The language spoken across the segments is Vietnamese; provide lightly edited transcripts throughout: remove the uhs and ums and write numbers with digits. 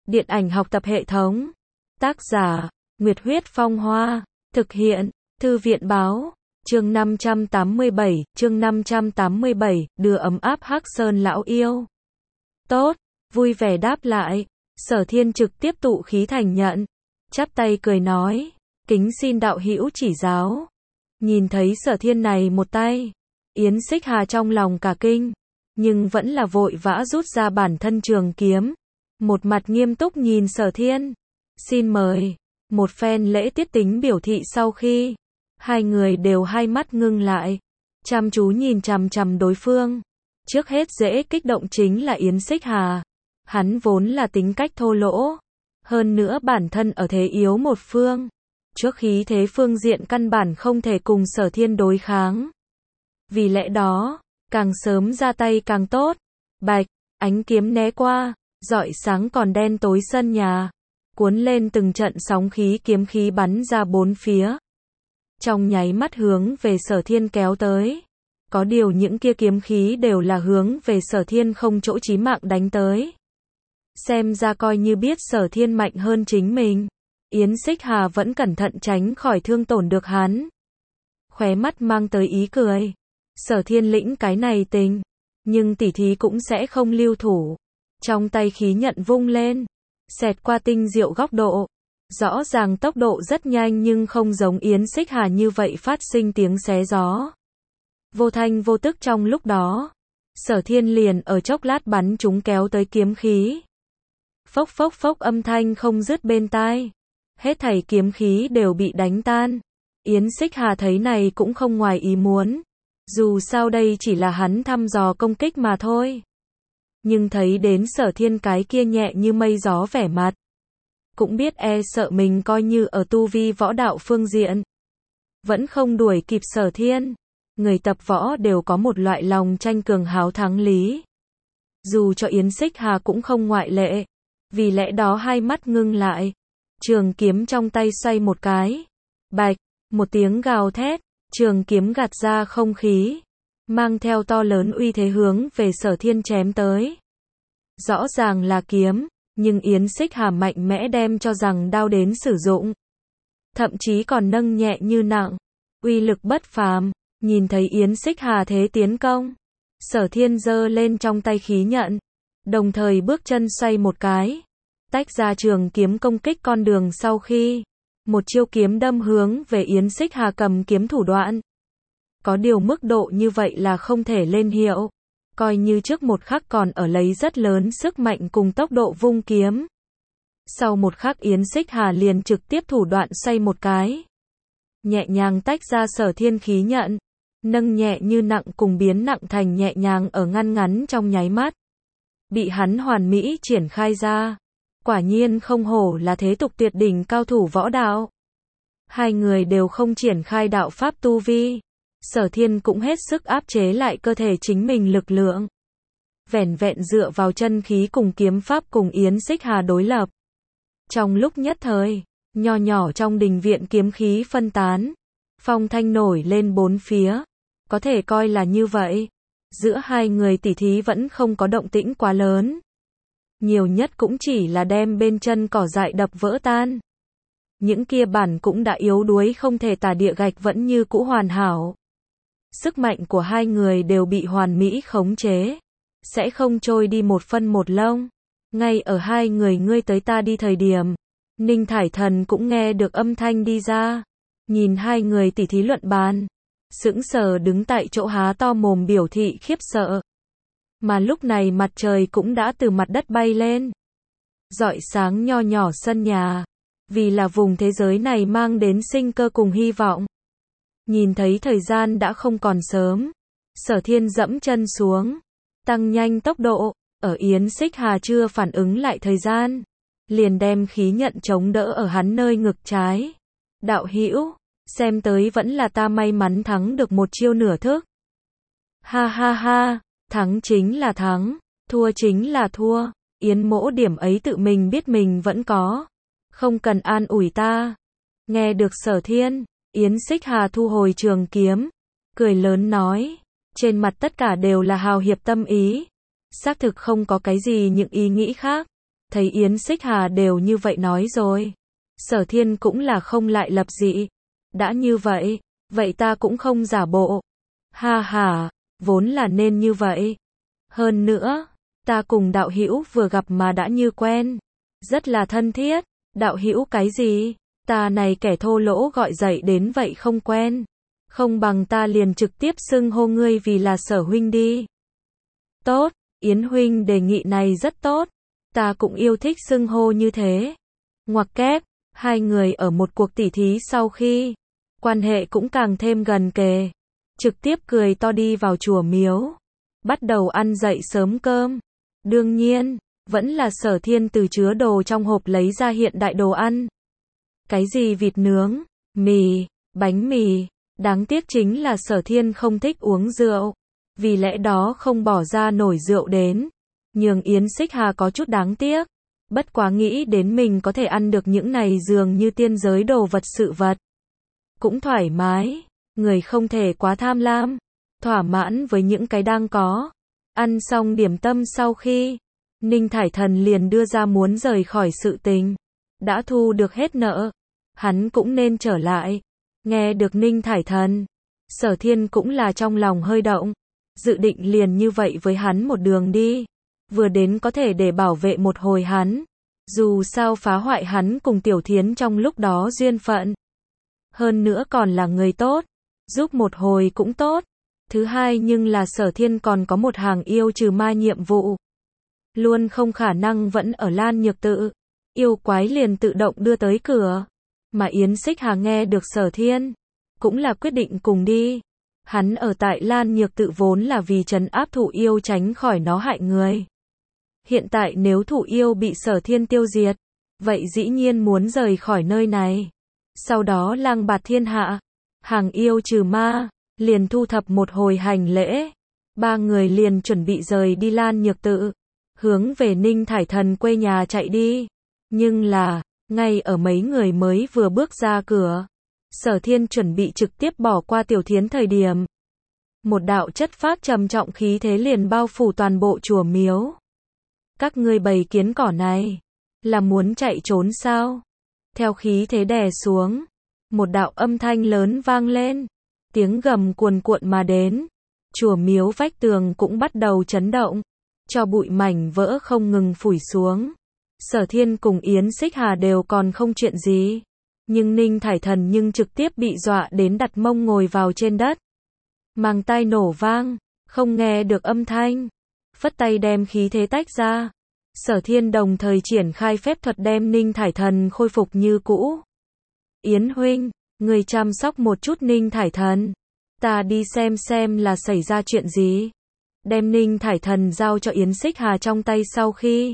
Điện ảnh học tập hệ thống. Tác giả, Nguyệt Huyết Phong Hoa. Thực hiện, Thư viện Báo. Chương 587, đưa ấm áp Hắc Sơn lão yêu. Tốt, vui vẻ đáp lại. Sở Thiên trực tiếp tụ khí thành nhận. Chắp tay cười nói, kính xin đạo hữu chỉ giáo. Nhìn thấy Sở Thiên này một tay, Yến Xích Hà trong lòng cả kinh, nhưng vẫn là vội vã rút ra bản thân trường kiếm. Một mặt nghiêm túc nhìn Sở Thiên. Xin mời. Một phen lễ tiết tính biểu thị sau khi, hai người đều hai mắt ngưng lại, chăm chú nhìn chằm chằm đối phương. Trước hết dễ kích động chính là Yến Xích Hà. Hắn vốn là tính cách thô lỗ, hơn nữa bản thân ở thế yếu một phương. Trước khí thế phương diện căn bản không thể cùng Sở Thiên đối kháng. Vì lẽ đó, càng sớm ra tay càng tốt. Bạch, ánh kiếm né qua, rọi sáng còn đen tối sân nhà, cuốn lên từng trận sóng khí kiếm khí bắn ra bốn phía. Trong nháy mắt hướng về Sở Thiên kéo tới. Có điều những kia kiếm khí đều là hướng về Sở Thiên không chỗ chí mạng đánh tới. Xem ra coi như biết Sở Thiên mạnh hơn chính mình, Yến Xích Hà vẫn cẩn thận tránh khỏi thương tổn được hắn. Khóe mắt mang tới ý cười. Sở Thiên lĩnh cái này tình, nhưng tỉ thí cũng sẽ không lưu thủ. Trong tay khí nhận vung lên, xẹt qua tinh diệu góc độ. Rõ ràng tốc độ rất nhanh nhưng không giống Yến Xích Hà như vậy phát sinh tiếng xé gió. Vô thanh vô tức trong lúc đó, Sở Thiên liền ở chốc lát bắn chúng kéo tới kiếm khí. Phốc phốc phốc âm thanh không dứt bên tai. Hết thảy kiếm khí đều bị đánh tan. Yến Xích Hà thấy này cũng không ngoài ý muốn. Dù sao đây chỉ là hắn thăm dò công kích mà thôi. Nhưng thấy đến Sở Thiên cái kia nhẹ như mây gió vẻ mặt, cũng biết e sợ mình coi như ở tu vi võ đạo phương diện, vẫn không đuổi kịp Sở Thiên. Người tập võ đều có một loại lòng tranh cường háo thắng lý. Dù cho Yến Xích Hà cũng không ngoại lệ. Vì lẽ đó hai mắt ngưng lại. Trường kiếm trong tay xoay một cái. Bạch, một tiếng gào thét. Trường kiếm gạt ra không khí, mang theo to lớn uy thế hướng về Sở Thiên chém tới. Rõ ràng là kiếm, nhưng Yến Xích Hà mạnh mẽ đem cho rằng đao đến sử dụng. Thậm chí còn nâng nhẹ như nặng. Uy lực bất phàm. Nhìn thấy Yến Xích Hà thế tiến công, Sở Thiên giơ lên trong tay khí nhận, đồng thời bước chân xoay một cái, tách ra trường kiếm công kích con đường sau khi, một chiêu kiếm đâm hướng về Yến Xích Hà cầm kiếm thủ đoạn. Có điều mức độ như vậy là không thể lên hiệu, coi như trước một khắc còn ở lấy rất lớn sức mạnh cùng tốc độ vung kiếm. Sau một khắc Yến Xích Hà liền trực tiếp thủ đoạn xoay một cái, nhẹ nhàng tách ra Sở Thiên khí nhận, nâng nhẹ như nặng cùng biến nặng thành nhẹ nhàng ở ngăn ngắn trong nháy mắt. Bị hắn hoàn mỹ triển khai ra. Quả nhiên không hổ là thế tục tuyệt đỉnh cao thủ võ đạo. Hai người đều không triển khai đạo pháp tu vi. Sở Thiên cũng hết sức áp chế lại cơ thể chính mình lực lượng. Vẻn vẹn dựa vào chân khí cùng kiếm pháp cùng Yến Xích Hà đối lập. Trong lúc nhất thời, nho nhỏ trong đình viện kiếm khí phân tán. Phong thanh nổi lên bốn phía. Có thể coi là như vậy. Giữa hai người tỉ thí vẫn không có động tĩnh quá lớn. Nhiều nhất cũng chỉ là đem bên chân cỏ dại đập vỡ tan. Những kia bản cũng đã yếu đuối không thể tả địa gạch vẫn như cũ hoàn hảo. Sức mạnh của hai người đều bị hoàn mỹ khống chế. Sẽ không trôi đi một phân một lông. Ngay ở hai người ngươi tới ta đi thời điểm, Ninh Thải Thần cũng nghe được âm thanh đi ra. Nhìn hai người tỉ thí luận bàn, sững sờ đứng tại chỗ há to mồm biểu thị khiếp sợ. Mà lúc này mặt trời cũng đã từ mặt đất bay lên, rọi sáng nho nhỏ sân nhà, vì là vùng thế giới này mang đến sinh cơ cùng hy vọng. Nhìn thấy thời gian đã không còn sớm, Sở Thiên dẫm chân xuống, tăng nhanh tốc độ, ở Yến Xích Hà chưa phản ứng lại thời gian, liền đem khí nhận chống đỡ ở hắn nơi ngực trái. Đạo hữu, xem tới vẫn là ta may mắn thắng được một chiêu nửa thức. Ha ha ha, thắng chính là thắng, thua chính là thua. Yến Mỗ điểm ấy tự mình biết mình vẫn có, không cần an ủi ta. Nghe được Sở Thiên, Yến Xích Hà thu hồi trường kiếm, cười lớn nói, trên mặt tất cả đều là hào hiệp tâm ý, xác thực không có cái gì những ý nghĩ khác. Thấy Yến Xích Hà đều như vậy nói rồi. Sở Thiên cũng là không lại lập dị. Đã như vậy, vậy ta cũng không giả bộ. Ha ha, vốn là nên như vậy. Hơn nữa, ta cùng đạo hữu vừa gặp mà đã như quen. Rất là thân thiết. Đạo hữu cái gì? Ta này kẻ thô lỗ gọi dậy đến vậy không quen. Không bằng ta liền trực tiếp xưng hô ngươi vì là Sở huynh đi. Tốt, Yến huynh đề nghị này rất tốt. Ta cũng yêu thích xưng hô như thế. Ngoặc kép, hai người ở một cuộc tỉ thí sau khi quan hệ cũng càng thêm gần kề. Trực tiếp cười to đi vào chùa miếu. Bắt đầu ăn dậy sớm cơm. Đương nhiên, vẫn là Sở Thiên từ chứa đồ trong hộp lấy ra hiện đại đồ ăn. Cái gì vịt nướng, mì, bánh mì. Đáng tiếc chính là Sở Thiên không thích uống rượu. Vì lẽ đó không bỏ ra nổi rượu đến. Nhường Yến Xích Hà có chút đáng tiếc. Bất quá nghĩ đến mình có thể ăn được những này dường như tiên giới đồ vật sự vật. Cũng thoải mái. Người không thể quá tham lam. Thỏa mãn với những cái đang có. Ăn xong điểm tâm sau khi Ninh Thải Thần liền đưa ra muốn rời khỏi sự tình. Đã thu được hết nợ. Hắn cũng nên trở lại. Nghe được Ninh Thải Thần. Sở Thiên cũng là trong lòng hơi động. Dự định liền như vậy với hắn một đường đi. Vừa đến có thể để bảo vệ một hồi hắn. Dù sao phá hoại hắn cùng Tiểu Thiến trong lúc đó duyên phận. Hơn nữa còn là người tốt. Giúp một hồi cũng tốt. Thứ hai nhưng là Sở Thiên còn có một hàng yêu trừ ma nhiệm vụ. Luôn không khả năng vẫn ở Lan Nhược Tự. Yêu quái liền tự động đưa tới cửa. Mà Yến Xích Hà nghe được Sở Thiên. Cũng là quyết định cùng đi. Hắn ở tại Lan Nhược Tự vốn là vì trấn áp thụ yêu tránh khỏi nó hại người. Hiện tại nếu thụ yêu bị Sở Thiên tiêu diệt. Vậy dĩ nhiên muốn rời khỏi nơi này. Sau đó lang bạt thiên hạ. Hàng yêu trừ ma. Liền thu thập một hồi hành lễ. Ba người liền chuẩn bị rời đi Lan Nhược Tự. Hướng về Ninh Thải Thần quê nhà chạy đi. Nhưng là, ngay ở mấy người mới vừa bước ra cửa. Sở Thiên chuẩn bị trực tiếp bỏ qua Tiểu Thiến thời điểm. Một đạo chất phác trầm trọng khí thế liền bao phủ toàn bộ chùa miếu. Các ngươi bầy kiến cỏ này, là muốn chạy trốn sao? Theo khí thế đè xuống, một đạo âm thanh lớn vang lên. Tiếng gầm cuồn cuộn mà đến. Chùa miếu vách tường cũng bắt đầu chấn động. Cho bụi mảnh vỡ không ngừng phủi xuống. Sở Thiên cùng Yến Xích Hà đều còn không chuyện gì. Nhưng Ninh Thải Thần nhưng trực tiếp bị dọa đến đặt mông ngồi vào trên đất. Màng tai nổ vang, không nghe được âm thanh. Phất tay đem khí thế tách ra. Sở Thiên đồng thời triển khai phép thuật đem Ninh Thải Thần khôi phục như cũ. Yến huynh, người chăm sóc một chút Ninh Thải Thần. Ta đi xem là xảy ra chuyện gì. Đem Ninh Thải Thần giao cho Yến Xích Hà trong tay sau khi.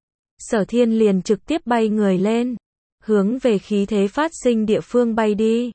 Sở Thiên liền trực tiếp bay người lên. Hướng về khí thế phát sinh địa phương bay đi.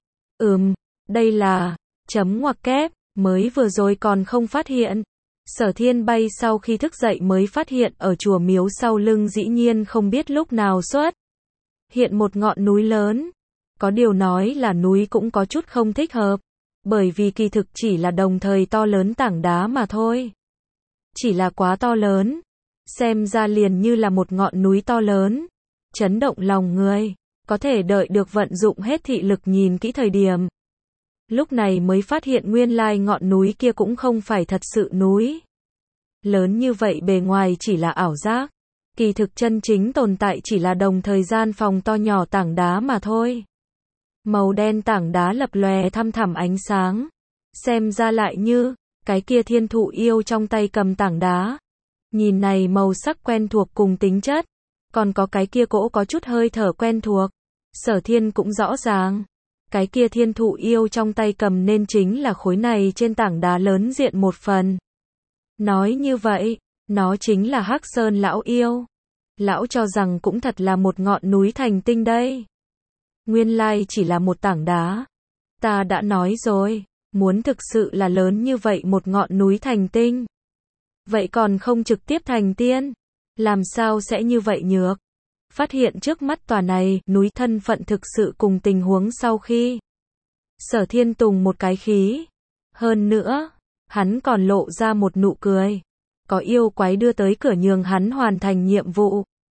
Đây là, ngoặc kép, mới vừa rồi còn không phát hiện. Sở Thiên bay sau khi thức dậy mới phát hiện ở chùa miếu sau lưng dĩ nhiên không biết lúc nào xuất hiện một ngọn núi lớn. Có điều nói là núi cũng có chút không thích hợp. Bởi vì kỳ thực chỉ là đồng thời to lớn tảng đá mà thôi. Chỉ là quá to lớn. Xem ra liền như là một ngọn núi to lớn. Chấn động lòng người. Có thể đợi được vận dụng hết thị lực nhìn kỹ thời điểm. Lúc này mới phát hiện nguyên lai ngọn núi kia cũng không phải thật sự núi. Lớn như vậy bề ngoài chỉ là ảo giác. Kỳ thực chân chính tồn tại chỉ là đồng thời gian phòng to nhỏ tảng đá mà thôi. Màu đen tảng đá lập lòe thăm thẳm ánh sáng. Xem ra lại như, cái kia thiên thụ yêu trong tay cầm tảng đá. Nhìn này màu sắc quen thuộc cùng tính chất. Còn có cái kia cỗ có chút hơi thở quen thuộc. Sở Thiên cũng rõ ràng. Cái kia thiên thụ yêu trong tay cầm nên chính là khối này trên tảng đá lớn diện một phần. Nói như vậy, nó chính là Hắc Sơn lão yêu. Lão cho rằng cũng thật là một ngọn núi thành tinh đây. Nguyên lai chỉ là một tảng đá. Ta đã nói rồi, muốn thực sự là lớn như vậy một ngọn núi thành tinh. Vậy còn không trực tiếp thành tiên. Làm sao sẽ như vậy nhược? Phát hiện trước mắt tòa này, núi thân phận thực sự cùng tình huống sau khi. Sở Thiên tùng một cái khí. Hơn nữa, hắn còn lộ ra một nụ cười. Có yêu quái đưa tới cửa nhường hắn hoàn thành nhiệm vụ.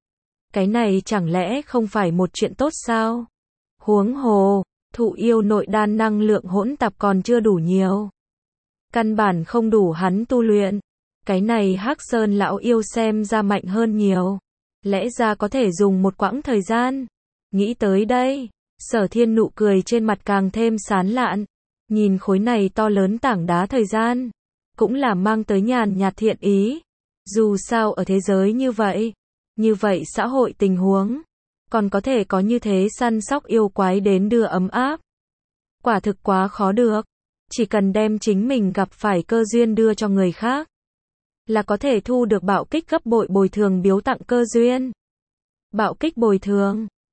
Cái này chẳng lẽ không phải một chuyện tốt sao? Huống hồ, thụ yêu nội đan năng lượng hỗn tạp còn chưa đủ nhiều. Căn bản không đủ hắn tu luyện. Cái này Hắc Sơn lão yêu xem ra mạnh hơn nhiều. Lẽ ra có thể dùng một quãng thời gian. Nghĩ tới đây, Sở Thiên nụ cười trên mặt càng thêm sán lạn. Nhìn khối này to lớn tảng đá thời gian, cũng là mang tới nhàn nhạt thiện ý. Dù sao ở thế giới như vậy xã hội tình huống, còn có thể có như thế săn sóc yêu quái đến đưa ấm áp. Quả thực quá khó được. Chỉ cần đem chính mình gặp phải cơ duyên đưa cho người khác, là có thể thu được bạo kích gấp bội bồi thường biếu tặng cơ duyên. Bạo kích bồi thường.